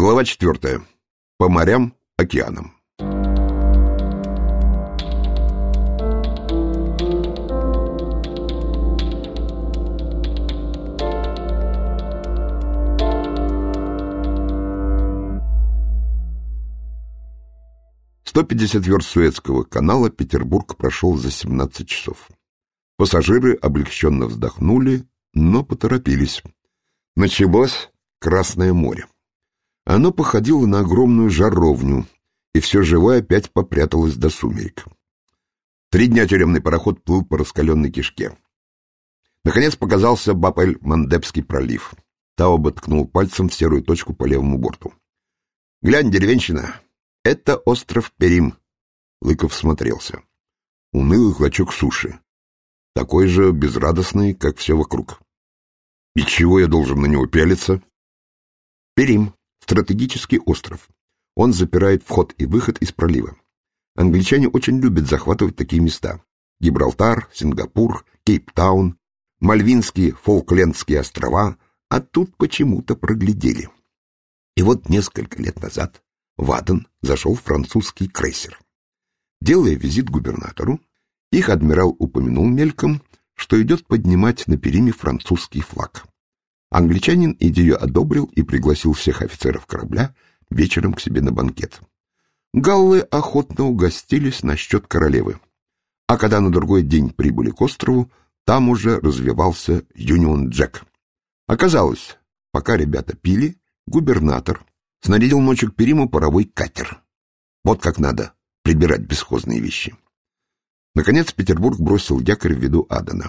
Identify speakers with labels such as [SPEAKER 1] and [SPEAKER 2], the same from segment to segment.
[SPEAKER 1] Глава 4. По морям, океанам. «150 верст Суэцкого канала Петербург прошел за 17 часов. Пассажиры облегченно вздохнули, но поторопились. Началось Красное море. Оно походило на огромную жаровню, и все живое опять попряталось до сумерек. 3 дня тюремный пароход плыл по раскаленной кишке. Наконец показался Баб-эль-Мандебский пролив. Тауба ткнул пальцем в серую точку по левому борту. «Глянь, деревенщина, это остров Перим». Лыков смотрелся. Унылый клочок суши, такой же безрадостный, как все вокруг. И чего я должен на него пялиться? Перим — стратегический остров. Он запирает вход и выход из пролива. Англичане очень любят захватывать такие места. Гибралтар, Сингапур, Кейптаун, Мальвинские, Фолклендские острова, а тут почему-то проглядели. И вот несколько лет назад в Аден зашел французский крейсер. Делая визит губернатору, их адмирал упомянул мельком, что идет поднимать на Периме французский флаг. Англичанин идею одобрил и пригласил всех офицеров корабля вечером к себе на банкет. Галлы охотно угостились на счет королевы. А когда на другой день прибыли к острову, там уже развивался Юнион Джек. Оказалось, пока ребята пили, губернатор снарядил ночью к Периму паровой катер. Вот как надо прибирать бесхозные вещи. Наконец Петербург бросил якорь в виду Адена.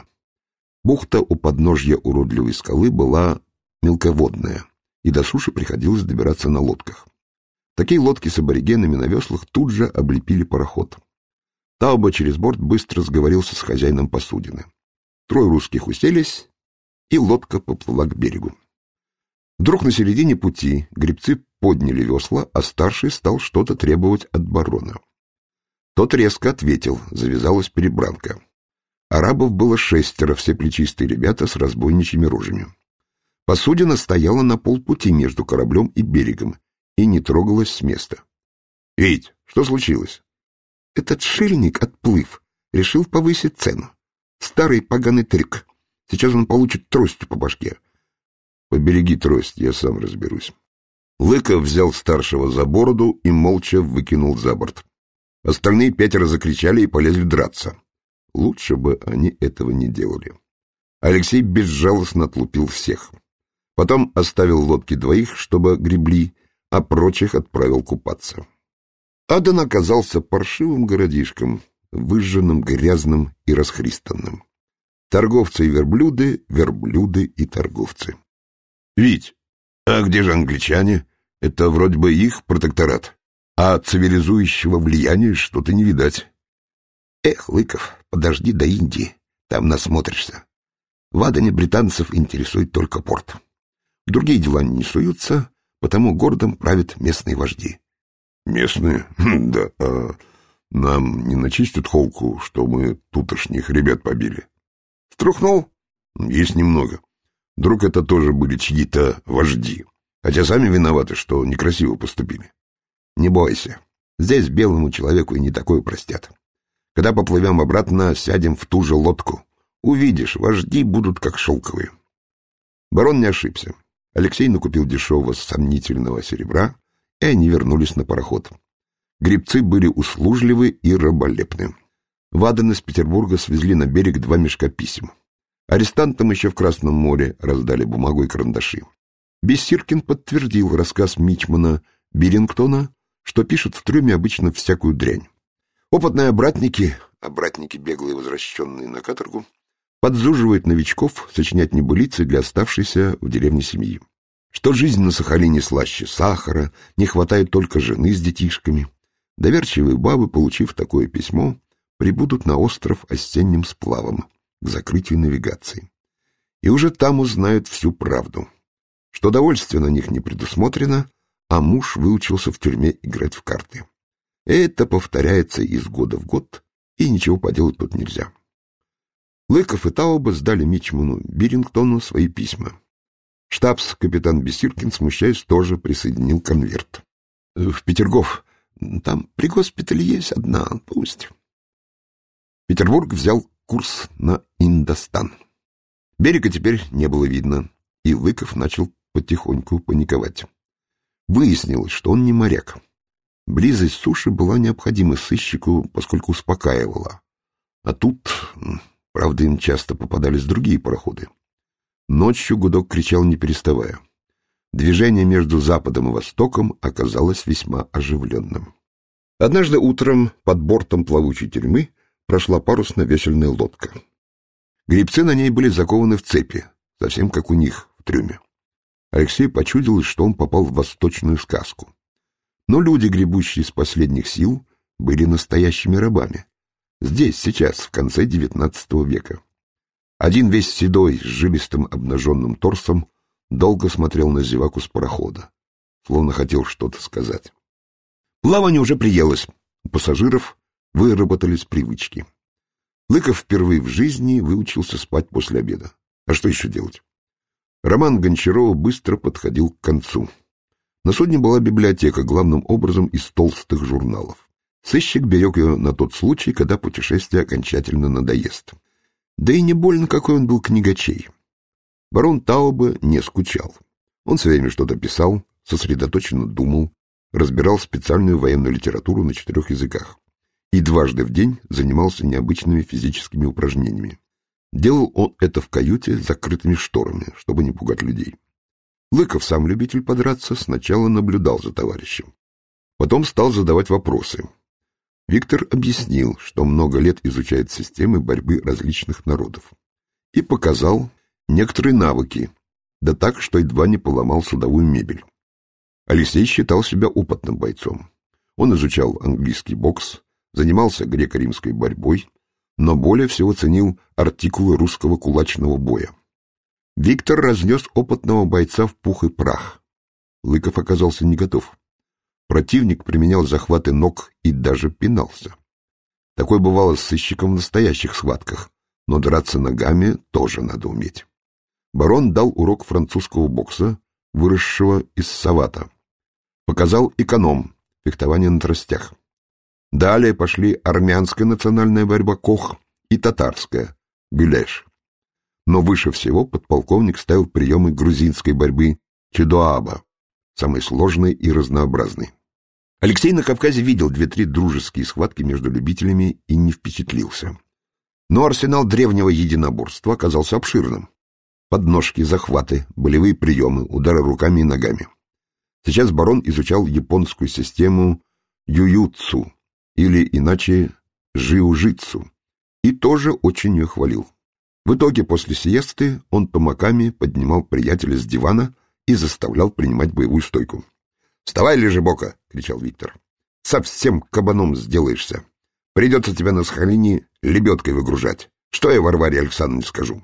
[SPEAKER 1] Бухта у подножья уродливой скалы была мелководная, и до суши приходилось добираться на лодках. Такие лодки с аборигенами на веслах тут же облепили пароход. Тауба через борт быстро сговорился с хозяином посудины. 3 русских уселись, и лодка поплыла к берегу. Вдруг на середине пути гребцы подняли весла, а старший стал что-то требовать от барона. Тот резко ответил, завязалась перебранка. Арабов было 6, все плечистые ребята с разбойничьими рожами. Посудина стояла на полпути между кораблем и берегом и не трогалась с места. — Вить, что случилось? — Этот шильник, отплыв, решил повысить цену. Старый поганый трюк. Сейчас он получит тростью по башке. — Побереги трость, я сам разберусь. Лыков взял старшего за бороду и молча выкинул за борт. Остальные 5 закричали и полезли драться. Лучше бы они этого не делали. Алексей безжалостно отлупил всех. Потом оставил лодки 2, чтобы гребли, а прочих отправил купаться. Аден оказался паршивым городишком, выжженным, грязным и расхристанным. Торговцы и верблюды, верблюды и торговцы. — Вить, а где же англичане? Это вроде бы их протекторат. А цивилизующего влияния что-то не видать. Эх, Лыков, подожди до Индии, там насмотришься. В Адене британцев интересует только порт. В другие дела не суются, потому городом правят местные вожди. Местные? Да, а нам не начистят холку, что мы тутошних ребят побили? Струхнул? Есть немного. Вдруг это тоже были чьи-то вожди, хотя сами виноваты, что некрасиво поступили. Не бойся, здесь белому человеку и не такое простят. Когда поплывем обратно, сядем в ту же лодку. Увидишь, вожди будут как шелковые. Барон не ошибся. Алексей накупил дешевого сомнительного серебра, и они вернулись на пароход. Гребцы были услужливы и раболепны. В Аден из Петербурга свезли на берег 2 мешка писем. Арестантам еще в Красном море раздали бумагу и карандаши. Бессиркин подтвердил рассказ мичмана Бирингтона, что пишут в трюме обычно всякую дрянь. Опытные обратники беглые, возвращенные на каторгу, подзуживают новичков сочинять небылицы для оставшейся в деревне семьи. Что жизнь на Сахалине слаще сахара, не хватает только жены с детишками. Доверчивые бабы, получив такое письмо, прибудут на остров осенним сплавом к закрытию навигации. И уже там узнают всю правду, что довольствие на них не предусмотрено, а муж выучился в тюрьме играть в карты. Это повторяется из года в год, и ничего поделать тут нельзя. Лыков и Тауба сдали мичману Бирингтону свои письма. Штабс-капитан Бесиркин, смущаясь, тоже присоединил конверт. — В Петергоф. Там при госпитале есть одна, пусть. Петербург взял курс на Индостан. Берега теперь не было видно, и Лыков начал потихоньку паниковать. Выяснилось, что он не моряк. Близость суши была необходима сыщику, поскольку успокаивала. А тут, правда, им часто попадались другие пароходы. Ночью гудок кричал не переставая. Движение между Западом и Востоком оказалось весьма оживленным. Однажды утром под бортом плавучей тюрьмы прошла парусно-весельная лодка. Гребцы на ней были закованы в цепи, совсем как у них в трюме. Алексею почудилось, что он попал в восточную сказку. Но люди, гребущие с последних сил, были настоящими рабами. Здесь, сейчас, в конце XIX века. Один весь седой, с жилистым обнаженным торсом, долго смотрел на зеваку с парохода, словно хотел что-то сказать. Плавание уже приелось, у пассажиров выработались привычки. Лыков впервые в жизни выучился спать после обеда. А что еще делать? Роман Гончарова быстро подходил к концу. На судне была библиотека, главным образом из толстых журналов. Сыщик берег ее на тот случай, когда путешествие окончательно надоест. Да и не больно какой он был книгачей. Барон Таубе не скучал. Он все время что-то писал, сосредоточенно думал, разбирал специальную военную литературу на 4 языках и дважды в день занимался необычными физическими упражнениями. Делал он это в каюте с закрытыми шторами, чтобы не пугать людей. Лыков, сам любитель подраться, сначала наблюдал за товарищем. Потом стал задавать вопросы. Виктор объяснил, что много лет изучает системы борьбы различных народов. И показал некоторые навыки, да так, что едва не поломал судовую мебель. Алексей считал себя опытным бойцом. Он изучал английский бокс, занимался греко-римской борьбой, но более всего ценил артикулы русского кулачного боя. Виктор разнес опытного бойца в пух и прах. Лыков оказался не готов. Противник применял захваты ног и даже пинался. Такое бывало с сыщиком в настоящих схватках, но драться ногами тоже надо уметь. Барон дал урок французского бокса, выросшего из савата. Показал эконом, фехтование на тростях. Далее пошли армянская национальная борьба Кох и татарская Гюлеш. Но выше всего подполковник ставил приемы грузинской борьбы Чедоаба, самой сложной и разнообразной. Алексей на Кавказе видел 2-3 дружеские схватки между любителями и не впечатлился. Но арсенал древнего единоборства оказался обширным. Подножки, захваты, болевые приемы, удары руками и ногами. Сейчас барон изучал японскую систему ююцу, или иначе жиу-житсу, и тоже очень ее хвалил. В итоге после сиесты он тумаками поднимал приятеля с дивана и заставлял принимать боевую стойку. «Вставай, лежебока!» — кричал Виктор. «Совсем кабаном сделаешься. Придется тебя на Сахалине лебедкой выгружать. Что я Варваре Александровне скажу?»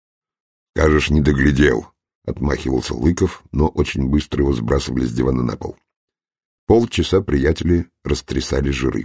[SPEAKER 1] «Скажешь, не доглядел», — отмахивался Лыков, но очень быстро его сбрасывали с дивана на пол. Полчаса приятели растрясали жиры.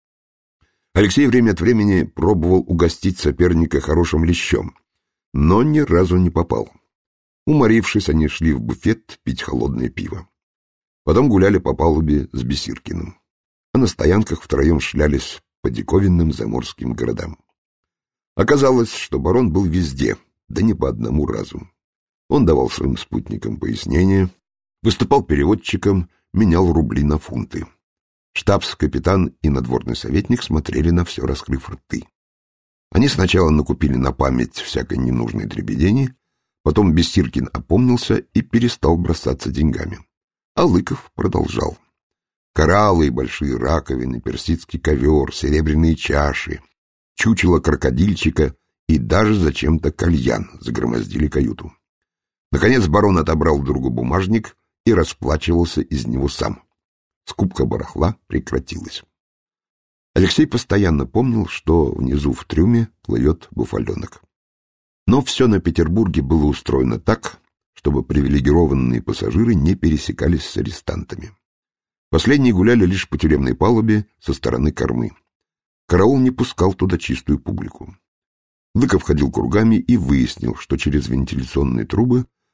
[SPEAKER 1] Алексей время от времени пробовал угостить соперника хорошим лещом, но ни разу не попал. Уморившись, они шли в буфет пить холодное пиво. Потом гуляли по палубе с Бесиркиным, а на стоянках втроем шлялись по диковинным заморским городам. Оказалось, что барон был везде, да не по одному разу. Он давал своим спутникам пояснения, выступал переводчиком, менял рубли на фунты. Штабс-капитан и надворный советник смотрели на все, раскрыв рты. Они сначала накупили на память всякой ненужной дребедени, потом Бесиркин опомнился и перестал бросаться деньгами. А Лыков продолжал. Кораллы и большие раковины, персидский ковер, серебряные чаши, чучело крокодильчика и даже зачем-то кальян загромоздили каюту. Наконец барон отобрал другу бумажник и расплачивался из него сам. Скупка барахла прекратилась. Алексей постоянно помнил, что внизу в трюме плывет буфаленок. Но все на Петербурге было устроено так, чтобы привилегированные пассажиры не пересекались с арестантами. Последние гуляли лишь по тюремной палубе со стороны кормы. Караул не пускал туда чистую публику. Лыков ходил кругами и выяснил, что через вентиляционные трубы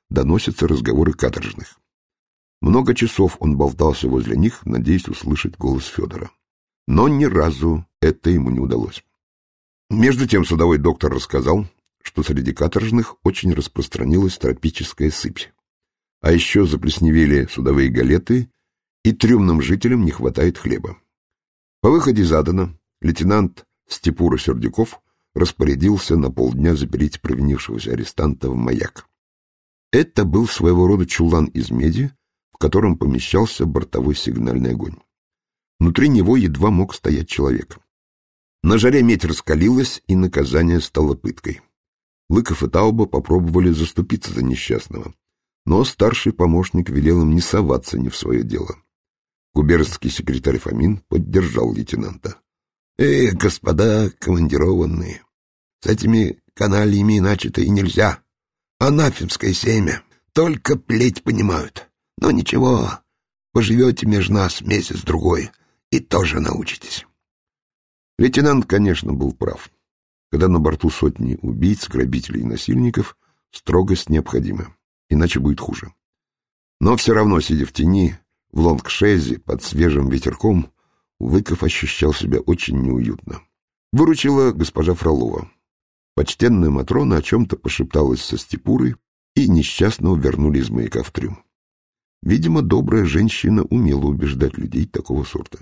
[SPEAKER 1] доносятся разговоры каторжных. Много часов он болтался возле них, надеясь услышать голос Федора. Но ни разу это ему не удалось. Между тем судовой доктор рассказал, что среди каторжных очень распространилась тропическая сыпь. А еще заплесневели судовые галеты, и трюмным жителям не хватает хлеба. По выходе из Адена лейтенант Степура Сердюков распорядился на полдня запереть провинившегося арестанта в маяк. Это был своего рода чулан из меди, в котором помещался бортовой сигнальный огонь. Внутри него едва мог стоять человек. На жаре медь раскалилась, и наказание стало пыткой. Лыков и Тауба попробовали заступиться за несчастного, но старший помощник велел им не соваться не в свое дело. Губернский секретарь Фомин поддержал лейтенанта. Господа командированные, с этими канальями иначе-то и нельзя. Анафемское семя, только плеть понимают. Но ничего, поживете между нас месяц-другой и тоже научитесь». Лейтенант, конечно, был прав. Когда на борту сотни убийц, грабителей и насильников, строгость необходима, иначе будет хуже. Но все равно, сидя в тени, в лонгшезе, под свежим ветерком, Лыков ощущал себя очень неуютно. Выручила госпожа Фролова. Почтенная Матрона о чем-то пошепталась со Степурой, и несчастного вернули из маяка в трюм. Видимо, добрая женщина умела убеждать людей такого сорта.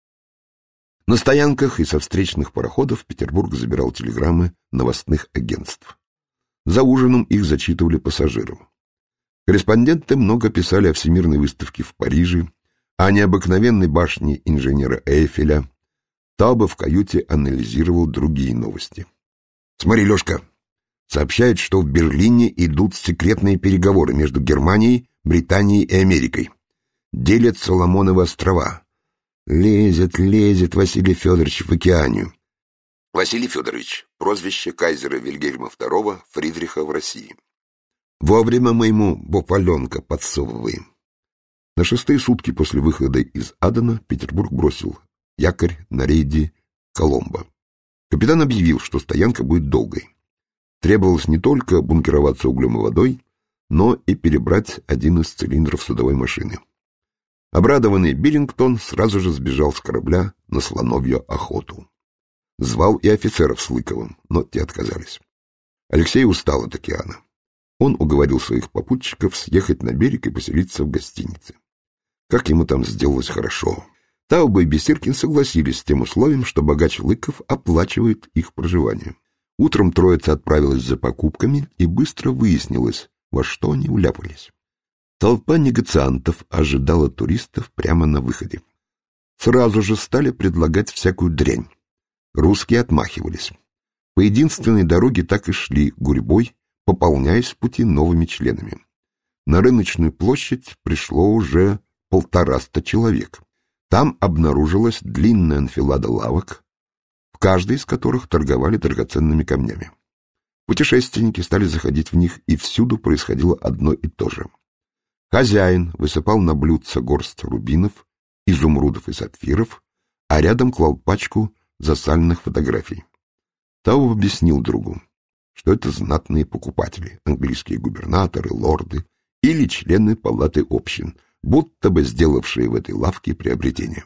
[SPEAKER 1] На стоянках и со встречных пароходов Петербург забирал телеграммы новостных агентств. За ужином их зачитывали пассажирам. Корреспонденты много писали о всемирной выставке в Париже, о необыкновенной башне инженера Эйфеля. Таубе в каюте анализировал другие новости. «Смотри, Лешка, сообщают, что в Берлине идут секретные переговоры между Германией, Британией и Америкой. Делят Соломоновы острова. Лезет Василий Федорович в Океанию». Василий Федорович — прозвище кайзера Вильгельма II Фридриха в России. «Вовремя мы ему бополенка подсовываем». На 6-е сутки после выхода из Адена Петербург бросил якорь на рейде Коломбо. Капитан объявил, что стоянка будет долгой. Требовалось не только бункероваться углем и водой, но и перебрать один из цилиндров судовой машины. Обрадованный Биллингтон сразу же сбежал с корабля на слоновью охоту. Звал и офицеров с Лыковым, но те отказались. Алексей устал от океана. Он уговорил своих попутчиков съехать на берег и поселиться в гостинице. Как ему там сделалось хорошо. Таубе и Бесиркин согласились с тем условием, что богач Лыков оплачивает их проживание. Утром троица отправилась за покупками, и быстро выяснилось, во что они уляпались. Толпа негациантов ожидала туристов прямо на выходе. Сразу же стали предлагать всякую дрянь. Русские отмахивались. По единственной дороге так и шли гурьбой, пополняясь в пути новыми членами. На рыночную площадь пришло уже 150 человек. Там обнаружилась длинная анфилада лавок, в каждой из которых торговали драгоценными камнями. Путешественники стали заходить в них, и всюду происходило одно и то же. Хозяин высыпал на блюдце горсть рубинов, изумрудов и сапфиров, а рядом клал пачку засаленных фотографий. Таубе объяснил другу, что это знатные покупатели, английские губернаторы, лорды или члены палаты общин, будто бы сделавшие в этой лавке приобретение.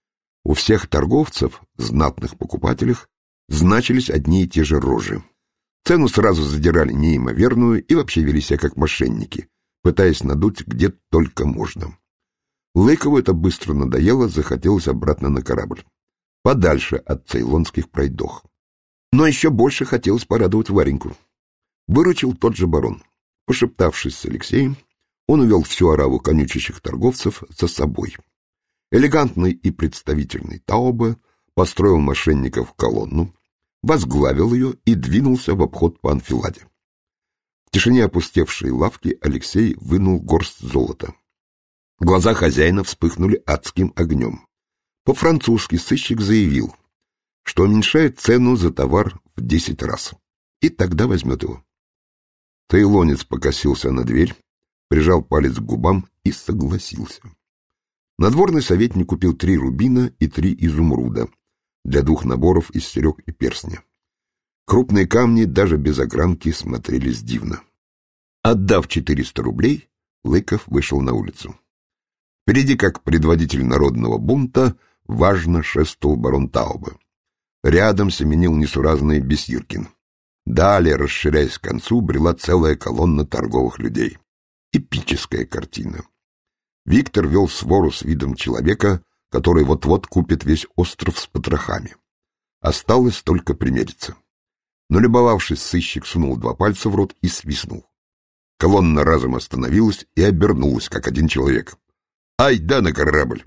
[SPEAKER 1] У всех торговцев, знатных покупателях, значились одни и те же рожи. Цену сразу задирали неимоверную и вообще вели себя как мошенники, пытаясь надуть где только можно. Лыкову это быстро надоело, захотелось обратно на корабль, подальше от цейлонских пройдох. Но еще больше хотелось порадовать Вареньку. Выручил тот же барон. Пошептавшись с Алексеем, он увел всю ораву конючащих торговцев за собой. Элегантный и представительный Таубе построил мошенников в колонну, возглавил ее и двинулся в обход по анфиладе. В тишине опустевшей лавки Алексей вынул горсть золота. Глаза хозяина вспыхнули адским огнем. По-французски сыщик заявил, что уменьшает цену за товар в 10 раз, и тогда возьмет его. Цейлонец покосился на дверь, прижал палец к губам и согласился. Надворный советник купил 3 рубина и 3 изумруда для 2 наборов из серег и перстня. Крупные камни даже без огранки смотрелись дивно. Отдав 400 рублей, Лыков вышел на улицу. Впереди, как предводитель народного бунта, важно шествовал барон Таубе. Рядом семенил несуразный Бесиркин. Далее, расширяясь к концу, брела целая колонна торговых людей. Эпическая картина. Виктор вел свору с видом человека, который вот-вот купит весь остров с потрохами. Осталось только примериться. Но, любовавшись, сыщик сунул 2 пальца в рот и свистнул. Колонна разом остановилась и обернулась, как один человек. «Ай да на корабль!»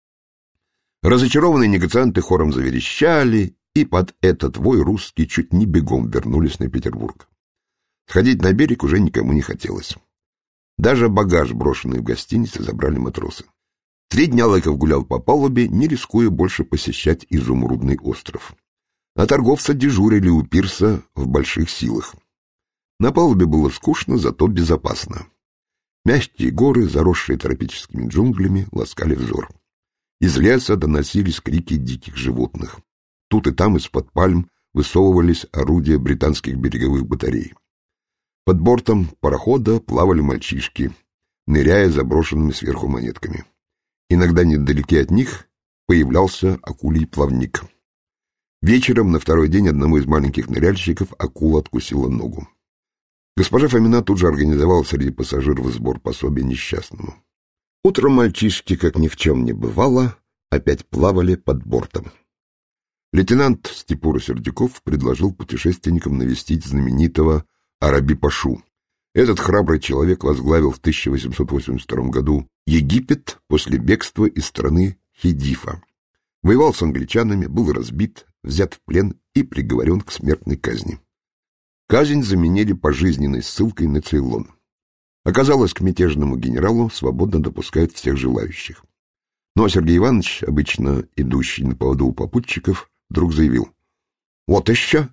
[SPEAKER 1] Разочарованные негацианты хором заверещали, и под этот вой русские чуть не бегом вернулись на Петербург. Сходить на берег уже никому не хотелось. Даже багаж, брошенный в гостинице, забрали матросы. 3 дня Лыков гулял по палубе, не рискуя больше посещать Изумрудный остров. А торговцы дежурили у пирса в больших силах. На палубе было скучно, зато безопасно. Мягкие горы, заросшие тропическими джунглями, ласкали взор. Из леса доносились крики диких животных. Тут и там из-под пальм высовывались орудия британских береговых батарей. Под бортом парохода плавали мальчишки, ныряя заброшенными сверху монетками. Иногда недалеке от них появлялся акулий плавник. Вечером на второй день одному из маленьких ныряльщиков акула откусила ногу. Госпожа Фомина тут же организовала среди пассажиров сбор пособия несчастному. Утром мальчишки, как ни в чем не бывало, опять плавали под бортом. Лейтенант Степура-Сердюков предложил путешественникам навестить знаменитого Араби-пашу. Этот храбрый человек возглавил в 1882 году Египет после бегства из страны Хидифа. Воевал с англичанами, был разбит, взят в плен и приговорен к смертной казни. Казнь заменили пожизненной ссылкой на Цейлон. Оказалось, к мятежному генералу свободно допускают всех желающих. Но Сергей Иванович, обычно идущий на поводу у попутчиков, вдруг заявил: «Вот еще!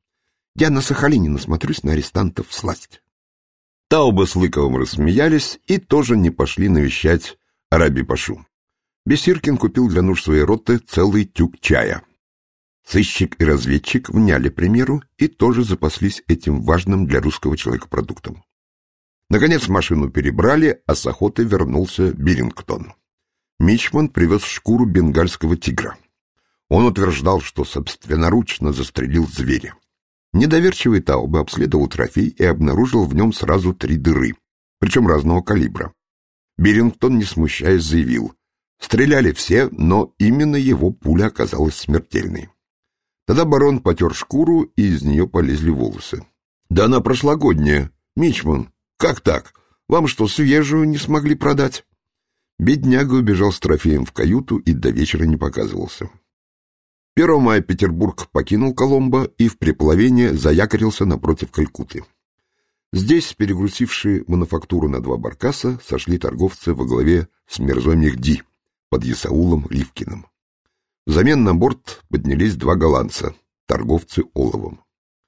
[SPEAKER 1] Я на Сахалине насмотрюсь на арестантов всласть». Таубе с Лыковым рассмеялись и тоже не пошли навещать Араби-пашу. Бесиркин купил для нужд своей роты целый тюк чая. Сыщик и разведчик вняли примеру и тоже запаслись этим важным для русского человека продуктом. Наконец машину перебрали, а с охоты вернулся Бирингтон. Мичман привез шкуру бенгальского тигра. Он утверждал, что собственноручно застрелил зверя. Недоверчивый Таубе обследовал трофей и обнаружил в нем сразу 3 дыры, причем разного калибра. Бирингтон, не смущаясь, заявил: стреляли все, но именно его пуля оказалась смертельной. Тогда барон потер шкуру, и из нее полезли волосы. «Да она прошлогодняя. Мичман, как так? Вам что, свежую не смогли продать?» Бедняга убежал с трофеем в каюту и до вечера не показывался. 1 мая Петербург покинул Коломбо и в приплывении заякорился напротив Калькутты. Здесь, перегрузившие мануфактуру на 2 баркаса, сошли торговцы во главе с Мирзой Мехди под Исаулом Ливкиным. Взамен на борт поднялись 2 голландца, торговцы оловом.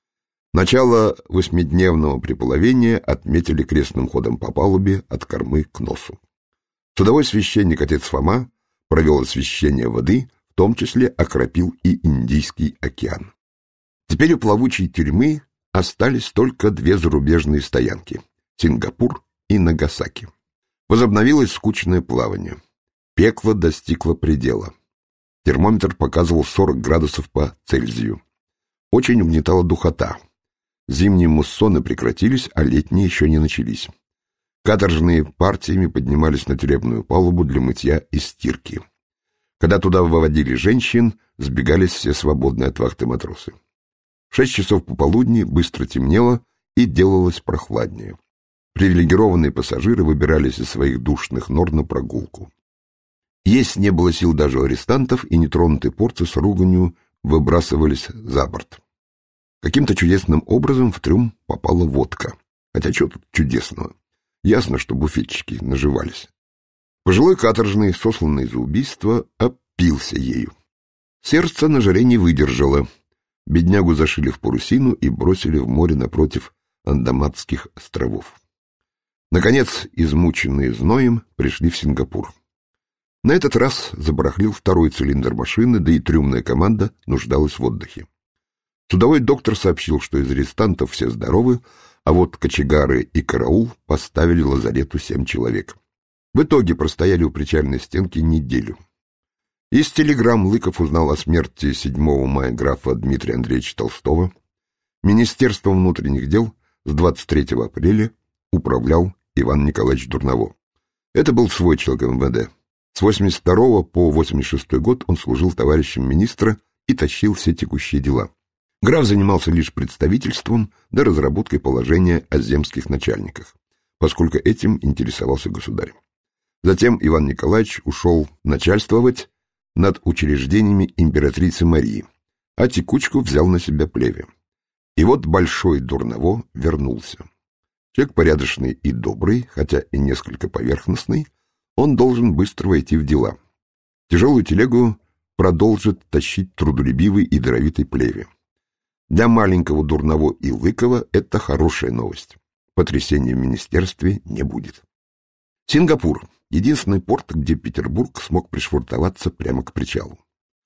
[SPEAKER 1] Начало 8-дневного приплывения отметили крестным ходом по палубе от кормы к носу. Судовой священник отец Фома провел освящение воды, в том числе окропил и Индийский океан. Теперь у плавучей тюрьмы остались только 2 зарубежные стоянки — Сингапур и Нагасаки. Возобновилось скучное плавание. Пекло достигло предела. Термометр показывал 40 градусов по Цельсию. Очень угнетала духота. Зимние муссоны прекратились, а летние еще не начались. Каторжные партиями поднимались на тюремную палубу для мытья и стирки. Когда туда выводили женщин, сбегались все свободные от вахты матросы. В 6 часов пополудни быстро темнело и делалось прохладнее. Привилегированные пассажиры выбирались из своих душных нор на прогулку. Есть не было сил даже у арестантов, и нетронутые порции с руганью выбрасывались за борт. Каким-то чудесным образом в трюм попала водка. Хотя что тут чудесного? Ясно, что буфетчики наживались. Пожилой каторжный, сосланный за убийство, опился ею. Сердце на жаре не выдержало. Беднягу зашили в парусину и бросили в море напротив Андаманских островов. Наконец, измученные зноем, пришли в Сингапур. На этот раз забарахлил 2-й цилиндр машины, да и трюмная команда нуждалась в отдыхе. Судовой доктор сообщил, что из арестантов все здоровы, а вот кочегары и караул поставили лазарету 7 человек. В итоге простояли у причальной стенки неделю. Из телеграмм Лыков узнал о смерти 7 мая графа Дмитрия Андреевича Толстого. Министерством внутренних дел с 23 апреля управлял Иван Николаевич Дурново. Это был свой человек МВД. С 82 по 86 год он служил товарищем министра и тащил все текущие дела. Граф занимался лишь представительством да разработкой положения о земских начальниках, поскольку этим интересовался государь. Затем Иван Николаевич ушел начальствовать над учреждениями императрицы Марии, а текучку взял на себя плеве. И вот Большой Дурново вернулся. Человек порядочный и добрый, хотя и несколько поверхностный, он должен быстро войти в дела. Тяжелую телегу продолжит тащить трудолюбивый и даровитый плеве. Для маленького Дурново и Лыкова это хорошая новость. Потрясения в министерстве не будет. Сингапур — единственный порт, где Петербург смог пришвартоваться прямо к причалу.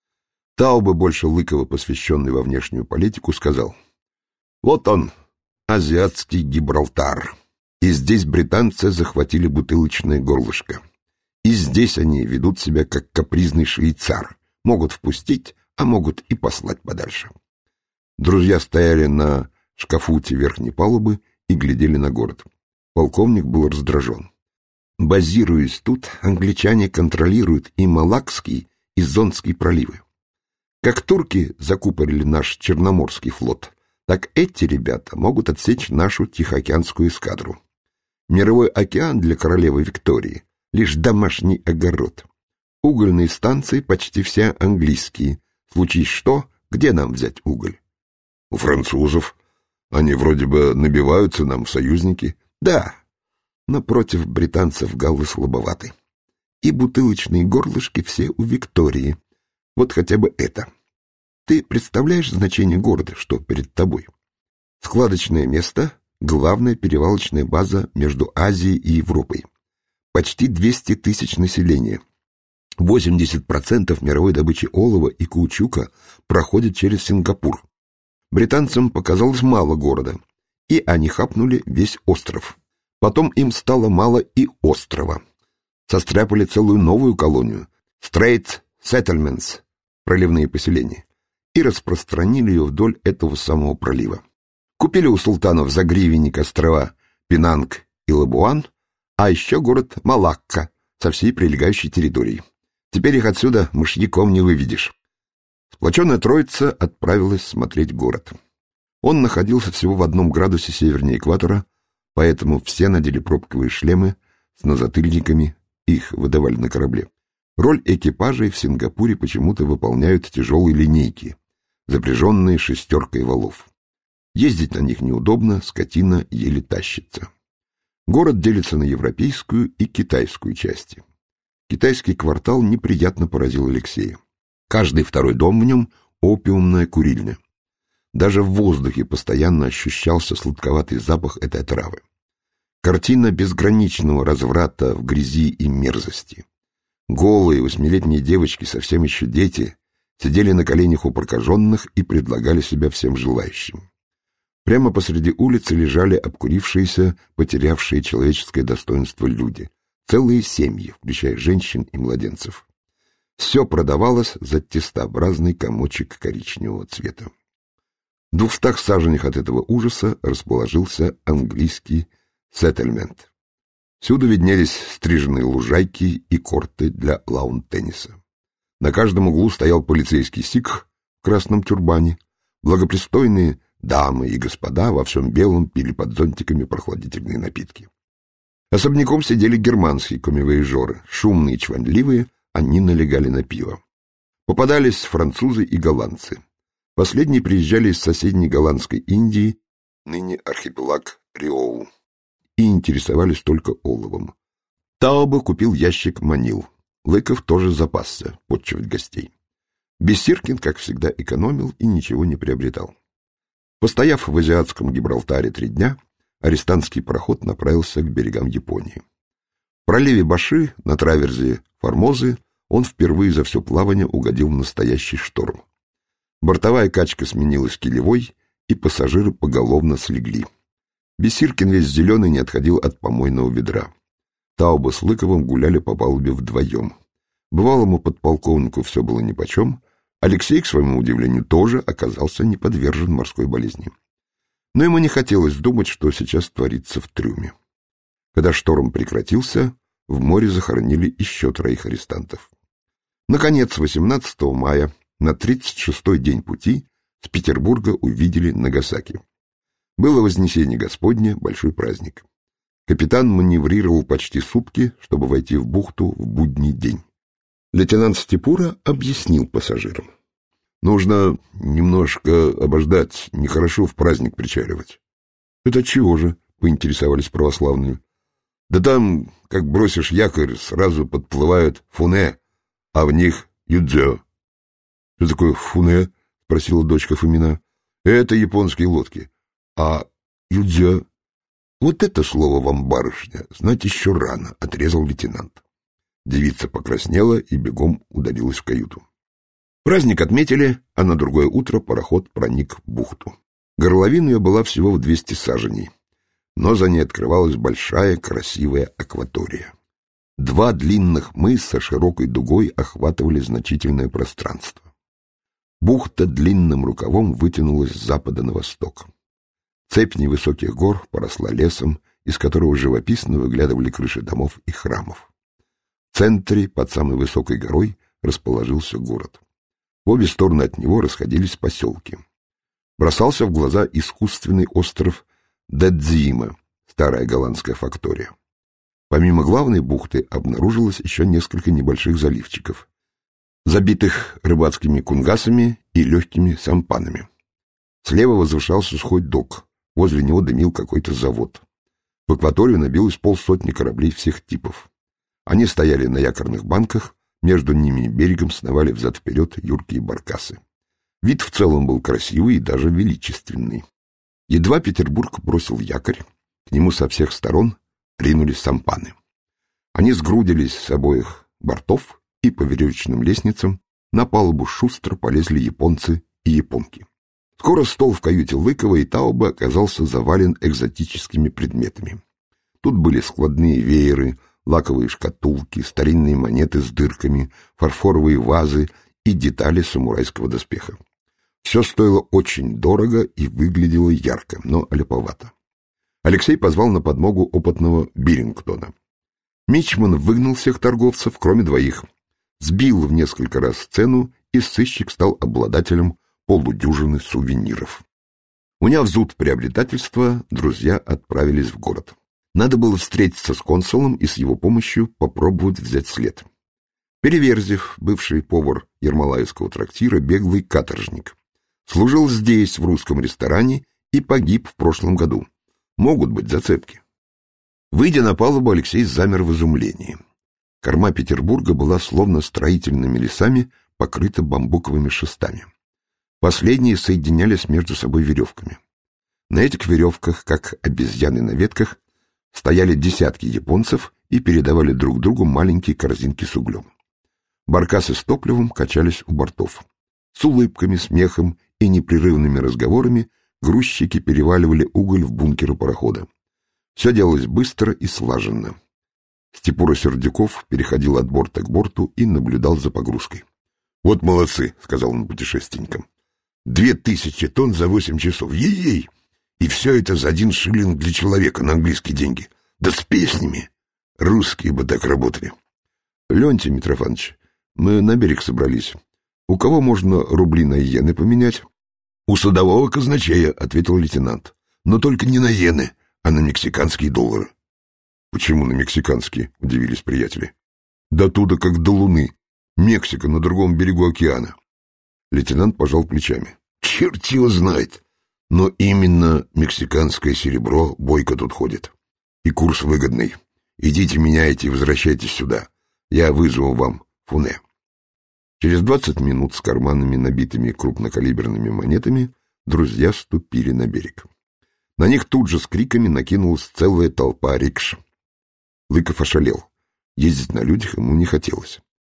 [SPEAKER 1] Таубе, больше Лыкова посвященный во внешнюю политику, сказал: «Вот он, азиатский Гибралтар. И здесь британцы захватили бутылочное горлышко. И здесь они ведут себя как капризный швейцар. Могут впустить, а могут и послать подальше». Друзья стояли на шкафуте верхней палубы и глядели на город. Полковник был раздражен. Базируясь тут, англичане контролируют и Малакский, и Зонский проливы. Как турки закупорили наш Черноморский флот, так эти ребята могут отсечь нашу Тихоокеанскую эскадру. Мировой океан для королевы Виктории — лишь домашний огород. Угольные станции почти все английские. Случись что, где нам взять уголь? У французов. Они вроде бы набиваются нам в союзники. Да, но против британцев галлы слабоваты. И бутылочные горлышки все у Виктории. Вот хотя бы это. Ты представляешь значение города, что перед тобой? Складочное место — главная перевалочная база между Азией и Европой. Почти 200 тысяч населения. 80% мировой добычи олова и каучука проходит через Сингапур. Британцам показалось мало города, и они хапнули весь остров. Потом им стало мало и острова. Состряпали целую новую колонию — Straits Settlements, проливные поселения, и распространили ее вдоль этого самого пролива. Купили у султанов за гривенник острова Пенанг и Лабуан, а еще город Малакка со всей прилегающей территорией. Теперь их отсюда мышьяком не выведешь. Сплоченная троица отправилась смотреть город. Он находился всего в 1 градусе севернее экватора, поэтому все надели пробковые шлемы с назатыльниками, их выдавали на корабле. Роль экипажей в Сингапуре почему-то выполняют тяжелые линейки, запряженные 6 валов. Ездить на них неудобно, скотина еле тащится. Город делится на европейскую и китайскую части. Китайский квартал неприятно поразил Алексея. Каждый второй дом в нем — опиумная курильня. Даже в воздухе постоянно ощущался сладковатый запах этой травы. Картина безграничного разврата в грязи и мерзости. Голые 8-летние девочки, совсем еще дети, сидели на коленях у прокаженных и предлагали себя всем желающим. Прямо посреди улицы лежали обкурившиеся, потерявшие человеческое достоинство люди. Целые семьи, включая женщин и младенцев. Все продавалось за тестообразный комочек коричневого цвета. В 200 саженях от этого ужаса расположился английский сеттельмент. Всюду виднелись стриженные лужайки и корты для лаун-тенниса. На каждом углу стоял полицейский сикх в красном тюрбане. Благопристойные дамы и господа во всем белом пили под зонтиками прохладительные напитки. Особняком сидели германские коммивояжеры, шумные и чванливые, они налегали на пиво. Попадались французы и голландцы. Последние приезжали из соседней голландской Индии, ныне архипелаг Риоу, и интересовались только оловом. Таубе купил ящик манил. Лыков тоже запасся подчивать гостей. Бессиркин, как всегда, экономил и ничего не приобретал. Постояв в азиатском Гибралтаре 3 дня, арестантский пароход направился к берегам Японии. В проливе Баши, на траверзе Формозы, он впервые за все плавание угодил в настоящий шторм. Бортовая качка сменилась килевой, и пассажиры поголовно слегли. Бесиркин весь зеленый не отходил от помойного ведра. Тауба с Лыковым гуляли по палубе вдвоем. Бывалому подполковнику все было нипочем. Алексей, к своему удивлению, тоже оказался не подвержен морской болезни. Но ему не хотелось думать, что сейчас творится в трюме. Когда шторм прекратился, в море захоронили еще 3 арестантов. Наконец, 18 мая, на 36-й день пути, с Петербурга увидели Нагасаки. Было Вознесение Господне, большой праздник. Капитан маневрировал почти сутки, чтобы войти в бухту в будний день. Лейтенант Степура объяснил пассажирам. Нужно немножко обождать, нехорошо в праздник причаливать. — Это чего же? — поинтересовались православные. — Да там, как бросишь якорь, сразу подплывают фуне, а в них юдзё. — Что такое фуне? — спросила дочка Фомина. — Это японские лодки. — А юдзё? — Вот это слово вам, барышня, знать еще рано, — отрезал лейтенант. Девица покраснела и бегом удалилась в каюту. Праздник отметили, а на другое утро пароход проник в бухту. Горловина ее была всего в 200 саженей, но за ней открывалась большая красивая акватория. 2 длинных мыса широкой дугой охватывали значительное пространство. Бухта длинным рукавом вытянулась с запада на восток. Цепь невысоких гор поросла лесом, из которого живописно выглядывали крыши домов и храмов. В центре, под самой высокой горой, расположился город. В обе стороны от него расходились поселки. Бросался в глаза искусственный остров Дедзима, старая голландская фактория. Помимо главной бухты обнаружилось еще несколько небольших заливчиков, забитых рыбацкими кунгасами и легкими сампанами. Слева возвышался сухой док, возле него дымил какой-то завод. В акваторию набилось 50 кораблей всех типов. Они стояли на якорных банках, между ними и берегом сновали взад-вперед юркие баркасы. Вид в целом был красивый и даже величественный. Едва Петербург бросил якорь, к нему со всех сторон ринулись сампаны. Они сгрудились с обоих бортов, и по веревочным лестницам на палубу шустро полезли японцы и японки. Скоро стол в каюте Лыкова и Таубе оказался завален экзотическими предметами. Тут были складные вееры, лаковые шкатулки, старинные монеты с дырками, фарфоровые вазы и детали самурайского доспеха. Все стоило очень дорого и выглядело ярко, но аляповато. Алексей позвал на подмогу опытного Бирингтона. Мичман выгнал всех торговцев, кроме 2, сбил в несколько раз цену, и сыщик стал обладателем полудюжины сувениров. Уняв зуд приобретательства, друзья отправились в город. Надо было встретиться с консулом и с его помощью попробовать взять след. Переверзев, бывший повар Ермолаевского трактира, беглый каторжник. Служил здесь, в русском ресторане, и погиб в прошлом году. Могут быть зацепки. Выйдя на палубу, Алексей замер в изумлении. Корма Петербурга была словно строительными лесами покрыта бамбуковыми шестами. Последние соединялись между собой веревками. На этих веревках, как обезьяны на ветках, стояли десятки японцев и передавали друг другу маленькие корзинки с углем. Баркасы с топливом качались у бортов. С улыбками, смехом и непрерывными разговорами грузчики переваливали уголь в бункеры парохода. Все делалось быстро и слаженно. Степура Сердюков переходил от борта к борту и наблюдал за погрузкой. — Вот молодцы, — сказал он путешественникам. 2000 тонн за 8 часов. Ей-ей! И все это за 1 шиллинг для человека на английские деньги. Да с песнями! Русские бы так работали. — Леонтий Митрофанович, мы на берег собрались. У кого можно рубли на иены поменять? — У судового казначея, — ответил лейтенант. — Но только не на иены, а на мексиканские доллары. — Почему на мексиканские? — удивились приятели. — Да туда как до Луны. Мексика на другом берегу океана. Лейтенант пожал плечами. — Черт его знает. Но именно мексиканское серебро бойко тут ходит. И курс выгодный. Идите меняйте и возвращайтесь сюда. Я вызову вам фуне. Через 20 минут с карманами, набитыми крупнокалиберными монетами, друзья ступили на берег. На них тут же с криками накинулась целая толпа рикш. Лыков ошалел. Ездить на людях ему не хотелось.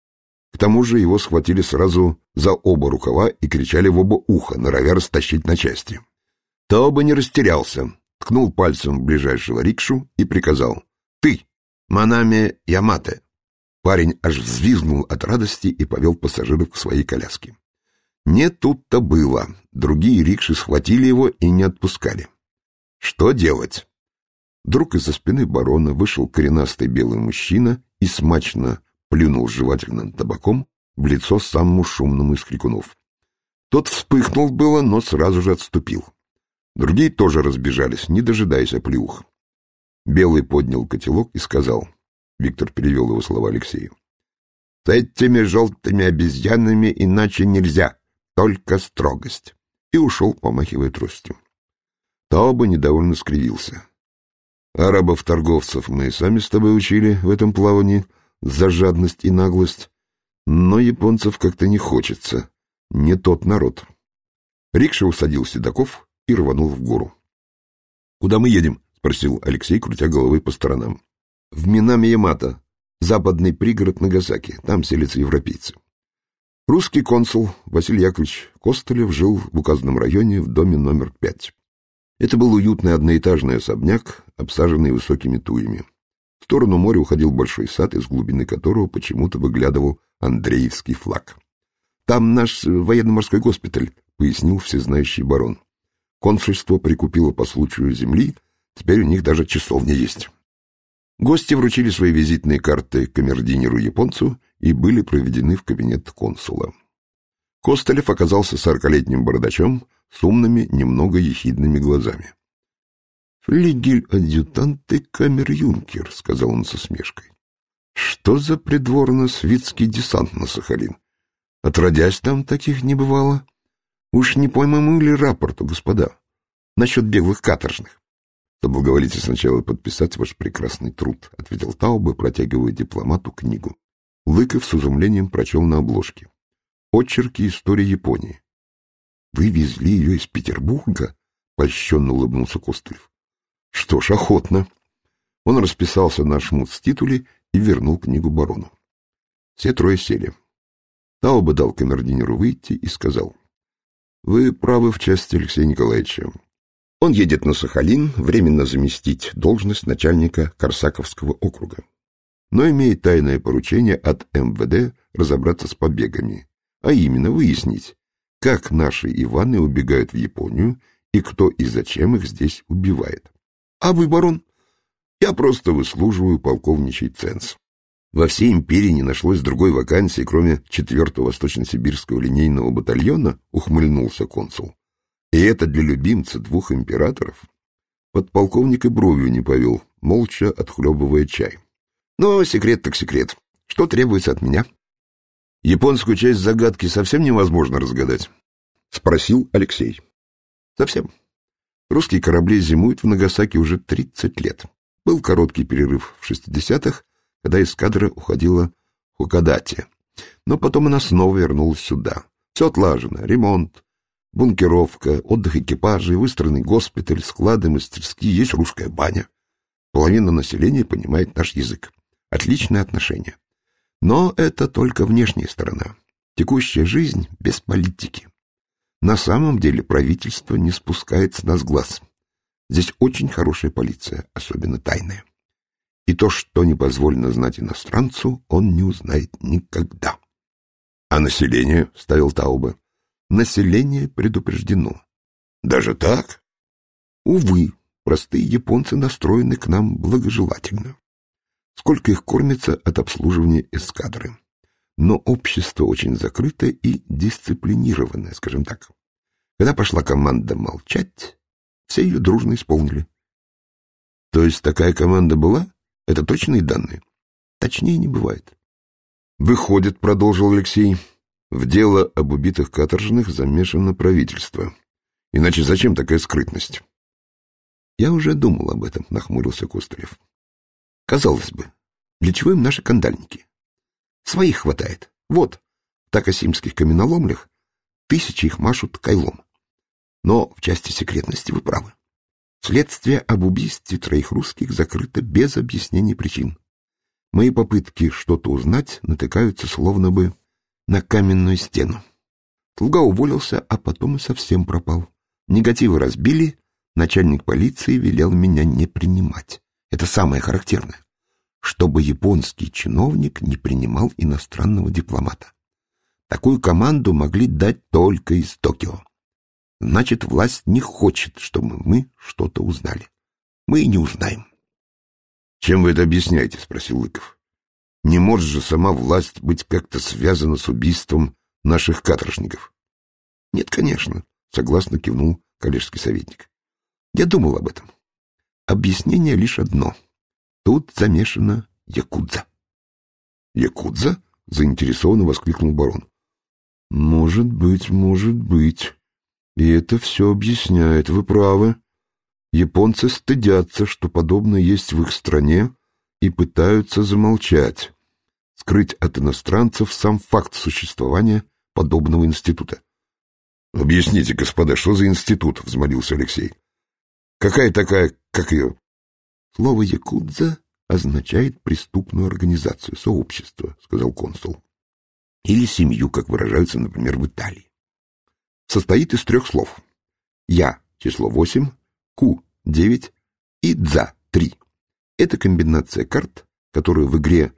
[SPEAKER 1] К тому же его схватили сразу за оба рукава и кричали в оба уха, норовя растащить на части. Таоба не растерялся, ткнул пальцем в ближайшего рикшу и приказал: «Ты, Манаме Ямате!» Парень аж взвизгнул от радости и повел пассажиров к своей коляске. Не тут-то было. Другие рикши схватили его и не отпускали. Что делать? Вдруг из-за спины барона вышел коренастый белый мужчина и смачно плюнул жевательным табаком в лицо самому шумному из крикунов. Тот вспыхнул было, но сразу же отступил. Другие тоже разбежались, не дожидаясь оплеух. Белый поднял котелок и сказал, Виктор перевел его слова Алексею: «С этими желтыми обезьянами иначе нельзя, только строгость», и ушел, помахивая тростью. Таоба недовольно скривился. «Арабов-торговцев мы и сами с тобой учили в этом плавании за жадность и наглость, но японцев как-то не хочется, не тот народ». Рикша усадил седаков и рванул в гору. «Куда мы едем?» — спросил Алексей, крутя головой по сторонам. «В Минами-Ямато, западный пригород Нагасаки, там селятся европейцы». Русский консул Василий Яковлевич Костылев жил в указанном районе в доме номер 5. Это был уютный одноэтажный особняк, обсаженный высокими туями. В сторону моря уходил большой сад, из глубины которого почему-то выглядывал Андреевский флаг. «Там наш военно-морской госпиталь», — пояснил всезнающий барон. «Консульство прикупило по случаю земли, теперь у них даже часовня есть». Гости вручили свои визитные карты камердинеру-японцу и были проведены в кабинет консула. Костылев оказался 40-летним бородачом с умными, немного ехидными глазами. «Флигель-адъютант и камер-юнкер», — сказал он со смешкой. «Что за придворно-свитский десант на Сахалин? Отродясь, там таких не бывало. Уж не по моему ли рапорту, господа, насчет беглых каторжных?» «Соблаговолите сначала подписать ваш прекрасный труд», — ответил Таоба, протягивая дипломату книгу. Лыков с изумлением прочел на обложке: «Очерки истории Японии». «Вы везли ее из Петербурга?» — польщенно улыбнулся Костылев. «Что ж, охотно». Он расписался на шмуц-титуле и вернул книгу барону. Все трое сели. Таоба дал камердинеру выйти и сказал: «Вы правы в части Алексея Николаевича. Он едет на Сахалин временно заместить должность начальника Корсаковского округа, но имеет тайное поручение от МВД разобраться с побегами, а именно выяснить, как наши Иваны убегают в Японию и кто и зачем их здесь убивает. А вы, барон?» «Я просто выслуживаю полковничий ценз. Во всей империи не нашлось другой вакансии, кроме 4-го Восточно-Сибирского линейного батальона», — ухмыльнулся консул. «И это для любимца 2 императоров?» Подполковник и бровью не повел, молча отхлебывая чай. «Но секрет так секрет. Что требуется от меня?» «Японскую часть загадки совсем невозможно разгадать?» — спросил Алексей. «Совсем. Русские корабли зимуют в Нагасаки уже 30 лет. Был короткий перерыв в 60-х, когда эскадра уходила в Хоккайдо. Но потом она снова вернулась сюда. Все отлажено: ремонт, бункеровка, отдых экипажей, выстроенный госпиталь, склады, мастерские, есть русская баня. Половина населения понимает наш язык. Отличные отношения. Но это только внешняя сторона. Текущая жизнь без политики. На самом деле правительство не спускает с нас глаз. Здесь очень хорошая полиция, особенно тайная. И то, что не позволено знать иностранцу, он не узнает никогда». «А население?» — ставил Таоба. «Население предупреждено». «Даже так?» «Увы, простые японцы настроены к нам благожелательно. Сколько их кормится от обслуживания эскадры. Но общество очень закрытое и дисциплинированное, скажем так. Когда пошла команда молчать, все ее дружно исполнили». «То есть такая команда была? Это точные данные?» «Точнее не бывает». «Выходит, — продолжил Алексей, — в дело об убитых каторжных замешано правительство. Иначе зачем такая скрытность?» «Я уже думал об этом», — нахмурился Костылев. «Казалось бы, для чего им наши кандальники? Своих хватает. Вот, в такосимских каменоломнях 1000 их машут кайлом. Но в части секретности вы правы. Следствие об убийстве 3 русских закрыто без объяснений причин. Мои попытки что-то узнать натыкаются словно бы на каменную стену. Слуга уволился, а потом и совсем пропал. Негативы разбили, начальник полиции велел меня не принимать. Это самое характерное, чтобы японский чиновник не принимал иностранного дипломата. Такую команду могли дать только из Токио. Значит, власть не хочет, чтобы мы что-то узнали. Мы и не узнаем. — Чем вы это объясняете? — спросил Лыков. — Не может же сама власть быть как-то связана с убийством наших каторжников? — Нет, конечно, — согласно кивнул коллежский советник. Я думал об этом. Объяснение лишь одно. Тут замешана якудза. — Якудза? — заинтересованно воскликнул барон. — Может быть, может быть. И это все объясняет. Вы правы. Японцы стыдятся, что подобное есть в их стране, и пытаются замолчать, скрыть от иностранцев сам факт существования подобного института. — Объясните, господа, что за институт? — взмолился Алексей. — Какая такая, как ее? — Слово «якудза» означает преступную организацию, сообщество, — сказал консул. Или семью, как выражаются, например, в Италии. Состоит из 3 слов. Я — число 8, ку — 9 и дза — 3. Это комбинация карт, которую в игре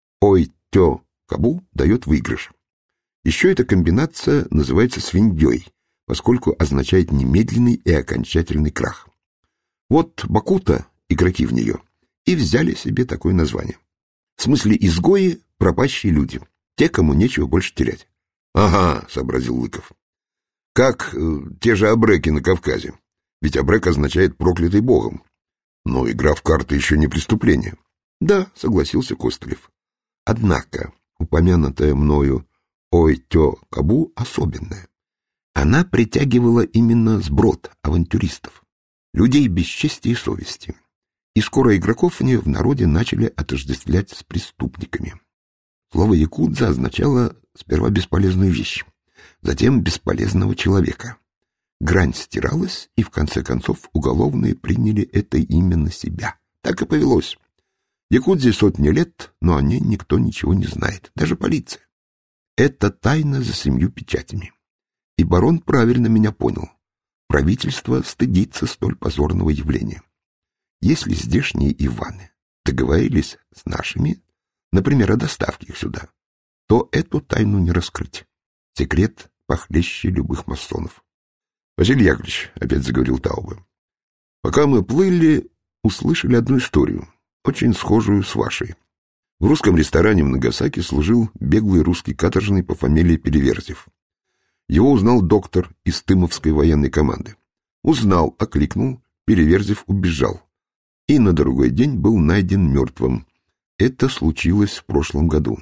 [SPEAKER 1] ой-тё-кабу дает выигрыш. Еще эта комбинация называется свиньей, поскольку означает немедленный и окончательный крах. Вот Бакута, игроки в нее, и взяли себе такое название. В смысле изгои — пропащие люди, те, кому нечего больше терять. — Ага, — сообразил Лыков. — Как те же абреки на Кавказе. Ведь абрек означает «проклятый богом». Но игра в карты еще не преступление. — Да, — согласился Костылев. Однако упомянутая мною ой-тё-кабу особенная. Она притягивала именно сброд авантюристов, людей без чести и совести. И скоро игроков в нее в народе начали отождествлять с преступниками. Слово «якудза» означало сперва бесполезную вещь, затем бесполезного человека. Грань стиралась, и в конце концов уголовные приняли это имя на себя. Так и повелось. Якудзе сотни лет, но о ней никто ничего не знает, даже полиция. Это тайна за 7 печатями. И барон правильно меня понял. Правительство стыдится столь позорного явления. Если здешние Иваны договорились с нашими, например, о доставке их сюда, то эту тайну не раскрыть. Секрет похлеще любых масонов. — Василий Яковлевич, — опять заговорил Таубе, — пока мы плыли, услышали одну историю, очень схожую с вашей. В русском ресторане в Нагасаки служил беглый русский каторжный по фамилии Переверзев. Его узнал доктор из Тымовской военной команды. Узнал, окликнул, Переверзев убежал. И на другой день был найден мертвым. Это случилось в прошлом году.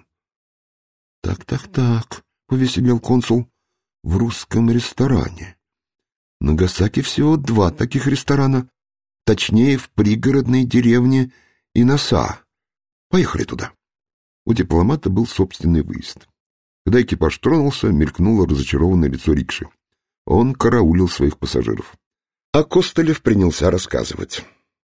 [SPEAKER 1] — Так, — повеселел консул, — в русском ресторане. В Нагасаки всего 2 таких ресторана, точнее, в пригородной деревне Инаса. Поехали туда. У дипломата был собственный выезд. Когда экипаж тронулся, мелькнуло разочарованное лицо рикши. Он караулил своих пассажиров. А Костылев принялся рассказывать.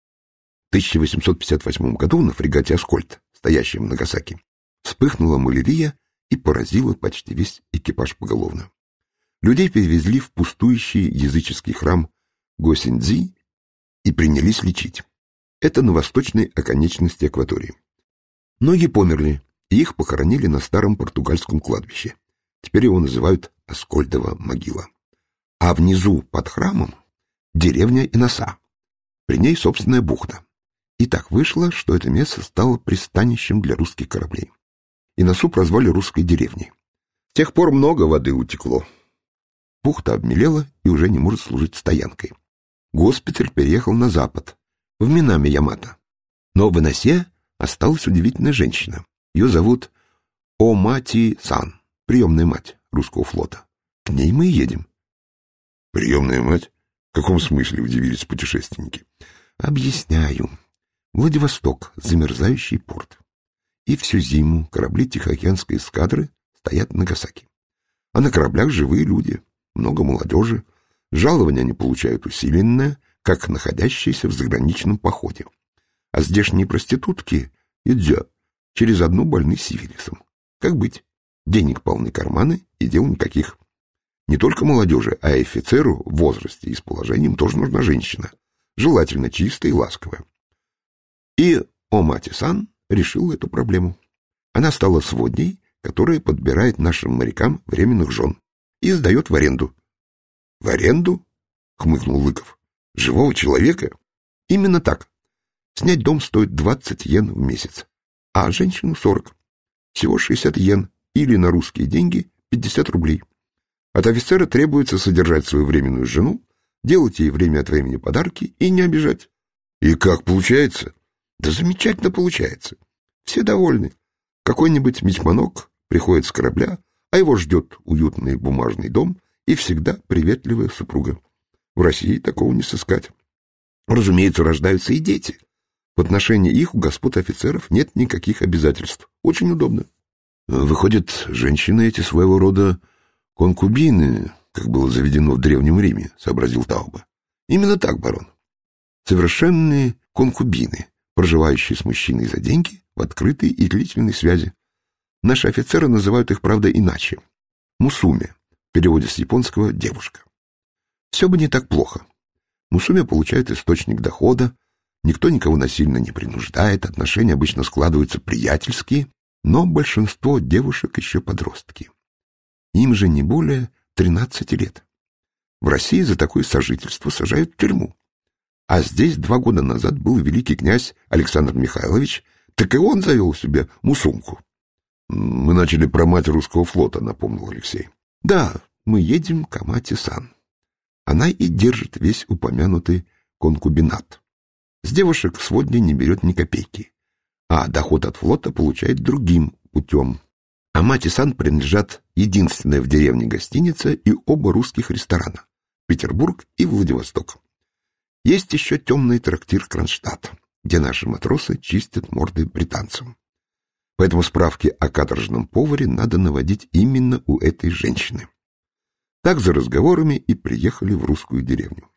[SPEAKER 1] В 1858 году на фрегате «Аскольд», стоящем в Нагасаки, вспыхнула малярия и поразила почти весь экипаж поголовно. Людей перевезли в пустующий языческий храм Госиндзи и принялись лечить. Это на восточной оконечности акватории. Многие померли, и их похоронили на старом португальском кладбище. Теперь его называют Аскольдова могила. А внизу, под храмом, деревня Инаса. При ней собственная бухта. И так вышло, что это место стало пристанищем для русских кораблей. Инасу прозвали русской деревней. С тех пор много воды утекло. Бухта обмелела и уже не может служить стоянкой. Госпиталь переехал на запад, в Минами-Ямато. Но в Инасе осталась удивительная женщина. Ее зовут Омати-сан, приемная мать русского флота. К ней мы и едем. — Приемная мать? В каком смысле, удивились путешественники? — Объясняю. Владивосток — замерзающий порт. И всю зиму корабли Тихоокеанской эскадры стоят в Нагасаки. А на кораблях живые люди, много молодежи. Жалования они получают усиленное, как находящиеся в заграничном походе. А здешние проститутки, идё, через одну больны сифилисом. Как быть? Денег полны карманы и дел никаких. Не только молодежи, а и офицеру в возрасте и с положением тоже нужна женщина, желательно чистая и ласковая. И Омати-сан решил эту проблему. Она стала сводней, которая подбирает нашим морякам временных жен и сдает в аренду. — В аренду? — хмыкнул Лыков. — Живого человека? — Именно так. Снять дом стоит 20 йен в месяц, а женщину 40. Всего 60 йен, или на русские деньги 50 рублей. От офицера требуется содержать свою временную жену, делать ей время от времени подарки и не обижать. И как получается? Да замечательно получается. Все довольны. Какой-нибудь мичманок приходит с корабля, а его ждет уютный бумажный дом и всегда приветливая супруга. В России такого не сыскать. Разумеется, рождаются и дети. В отношении их у господ офицеров нет никаких обязательств. Очень удобно. Выходят, женщины эти своего рода конкубины, как было заведено в Древнем Риме, сообразил Тауба. Именно так, барон. Совершенные конкубины, проживающие с мужчиной за деньги в открытой и длительной связи. Наши офицеры называют их, правда, иначе. Мусуме, в переводе с японского «девушка». Все бы не так плохо. Мусуме получает источник дохода, никто никого насильно не принуждает, отношения обычно складываются приятельские, но большинство девушек еще подростки. Им же не более 13 лет. В России за такое сожительство сажают в тюрьму. А здесь 2 года назад был великий князь Александр Михайлович, так и он завел себе мусумку. Мы начали про мать русского флота, напомнил Алексей. Да, мы едем к Омати-сан. Она и держит весь упомянутый конкубинат. С девушек сводня не берет ни копейки, а доход от флота получает другим путем. Омати-сан принадлежат единственная в деревне гостиница и оба русских ресторана — Петербург и Владивосток. Есть еще темный трактир Кронштадт, где наши матросы чистят морды британцам. Поэтому справки о каторжном поваре надо наводить именно у этой женщины. Так за разговорами и приехали в русскую деревню.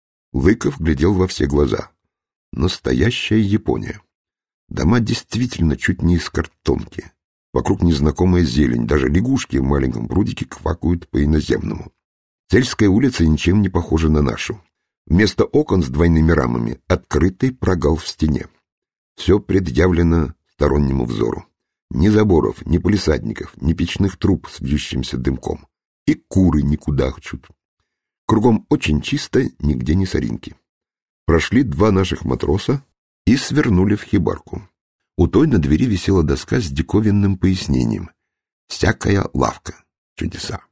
[SPEAKER 1] Лыков глядел во все глаза. Настоящая Япония. Дома действительно чуть не из картонки. Вокруг незнакомая зелень, даже лягушки в маленьком прудике квакают по-иноземному. Сельская улица ничем не похожа на нашу. Вместо окон с двойными рамами открытый прогал в стене. Все предъявлено стороннему взору. Ни заборов, ни палисадников, ни печных труб с вьющимся дымком. И куры не кудахчут. Кругом очень чисто, нигде не соринки. Прошли 2 наших матроса и свернули в хибарку. У той на двери висела доска с диковинным пояснением. «Всякая лавка. Чудеса».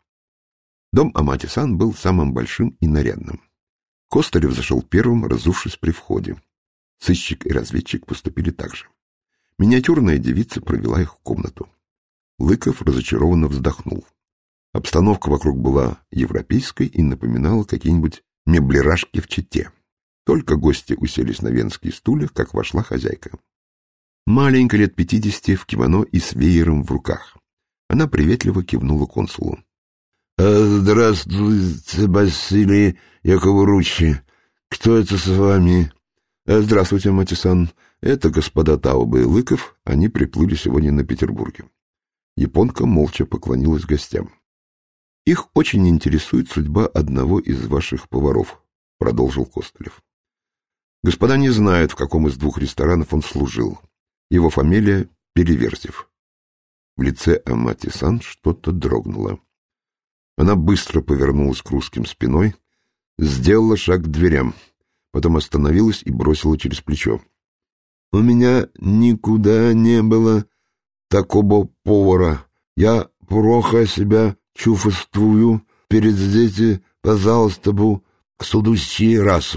[SPEAKER 1] Дом Омати-сан был самым большим и нарядным. Костылев зашел первым, разувшись при входе. Сыщик и разведчик поступили так же. Миниатюрная девица провела их в комнату. Лыков разочарованно вздохнул. Обстановка вокруг была европейской и напоминала какие-нибудь меблерашки в Чите. Только гости уселись на венские стулья, как вошла хозяйка. Маленькая, лет 50, в кимоно и с веером в руках. Она приветливо кивнула консулу. «Здравствуйте, Василий Яковоручи. Кто это с вами?» «Здравствуйте, Омати-сан. Это господа Тауба и Лыков. Они приплыли сегодня на Петербурге». Японка молча поклонилась гостям. «Их очень интересует судьба одного из ваших поваров», — продолжил Костылев. «Господа не знают, в каком из 2 ресторанов он служил. Его фамилия Переверзев». В лице Омати-сан что-то дрогнуло. Она быстро повернулась к русским спиной, сделала шаг к дверям, потом остановилась и бросила через плечо. «У меня никуда не было такого повара. Я плохо себя чувствую. Передайте, пожалуйста, в следующий раз».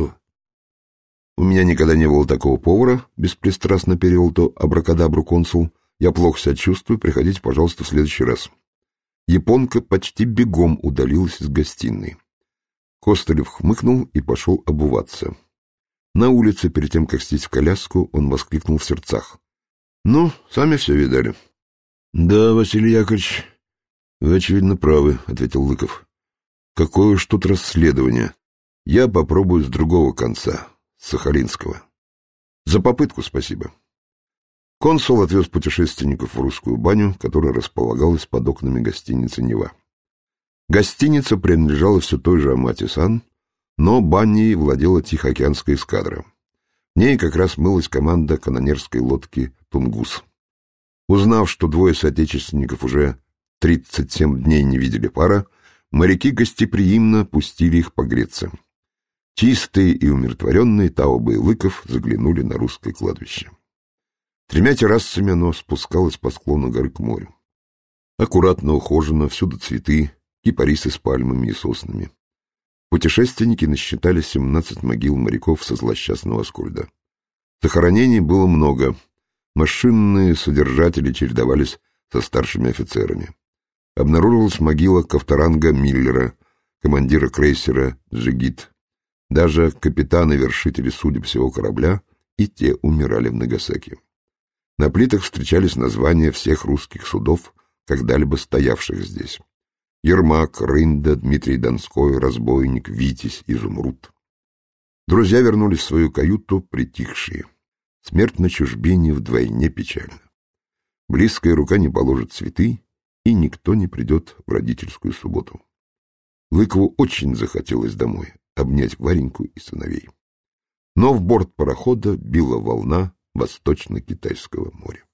[SPEAKER 1] «У меня никогда не было такого повара», — беспристрастно перевел то абракадабру консул. «Я плохо себя чувствую, приходите, пожалуйста, в следующий раз». Японка почти бегом удалилась из гостиной. Костылев хмыкнул и пошел обуваться. На улице, перед тем, как сесть в коляску, он воскликнул в сердцах. «Ну, сами все видали». «Да, Василий Яковлевич, вы, очевидно, правы», — ответил Лыков. «Какое уж тут расследование. Я попробую с другого конца, с Сахалинского. За попытку спасибо». Консул отвез путешественников в русскую баню, которая располагалась под окнами гостиницы «Нева». Гостиница принадлежала все той же Амати-сан, но баней владела Тихоокеанская эскадра. В ней как раз мылась команда канонерской лодки «Тунгус». Узнав, что двое соотечественников уже 37 дней не видели пара, моряки гостеприимно пустили их погреться. Чистые и умиротворенные Тауба и Лыков заглянули на русское кладбище. 3 террасами оно спускалось по склону горы к морю. Аккуратно ухожено, всюду цветы, кипарисы с пальмами и соснами. Путешественники насчитали 17 могил моряков со злосчастного Аскольда. Захоронений было много. Машинные содержатели чередовались со старшими офицерами. Обнаружилась могила Ковторанга Миллера, командира крейсера «Джигит». Даже капитаны-вершители судеб всего корабля и те умирали в Нагасаки. На плитах встречались названия всех русских судов, когда-либо стоявших здесь. Ермак, Рында, Дмитрий Донской, Разбойник, Витязь, Изумруд. Друзья вернулись в свою каюту притихшие. Смерть на чужбине вдвойне печальна. Близкая рука не положит цветы, и никто не придет в родительскую субботу. Лыкову очень захотелось домой, обнять Вареньку и сыновей. Но в борт парохода била волна Восточно-Китайского моря.